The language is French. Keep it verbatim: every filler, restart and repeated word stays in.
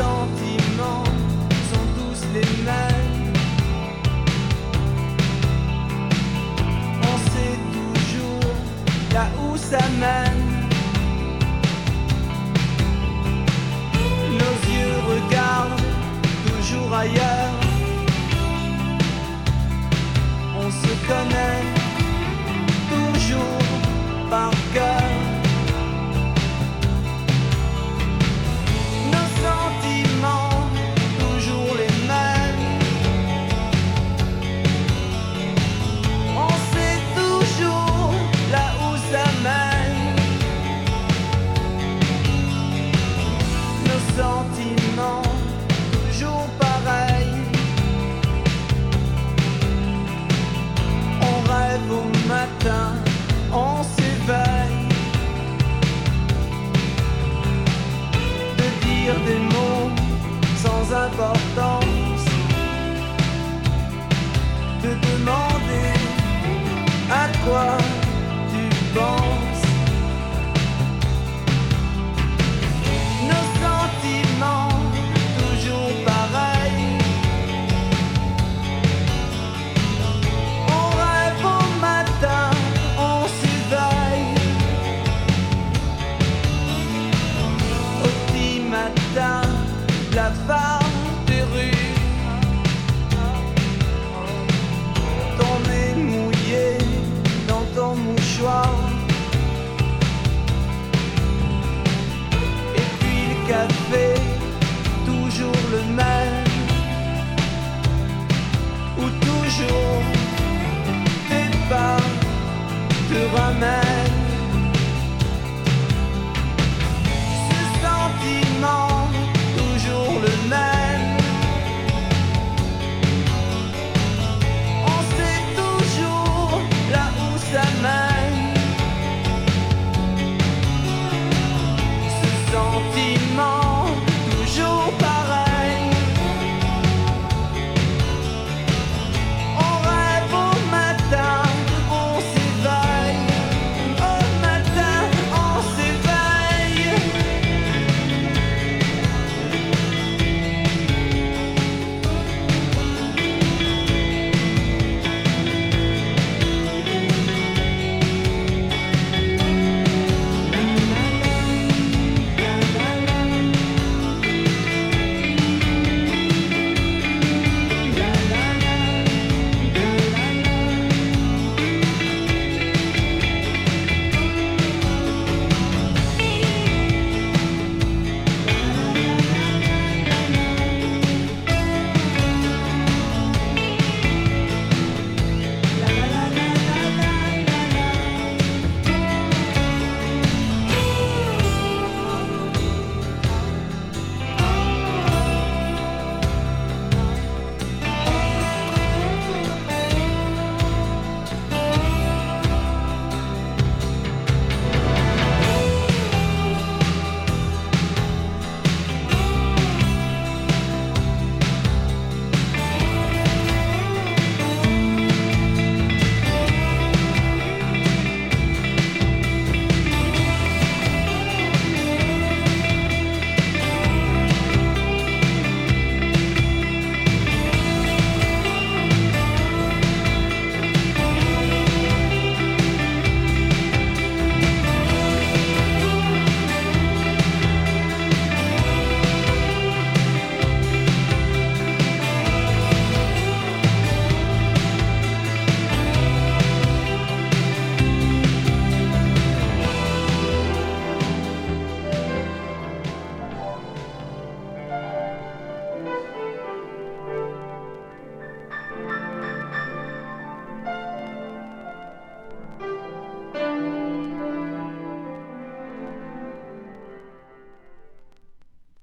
sentiments sont tous les mêmes. On sait toujours là où ça mène. Nos yeux regardent toujours ailleurs. On se connaît toujours par cœur. Nos sentiments, toujours les mêmes. On sait toujours là où ça mène. Nos sentiments, toujours pareils. On rêve au matin, on s'éveille. De dire des mots sans importance. De demander à quoi tu penses. Nos sentiments, toujours pareils. On rêve au matin, on s'éveille. Au petit matin, la femme des rues. Ton nez mouillé dans ton mouchoir. Et puis le café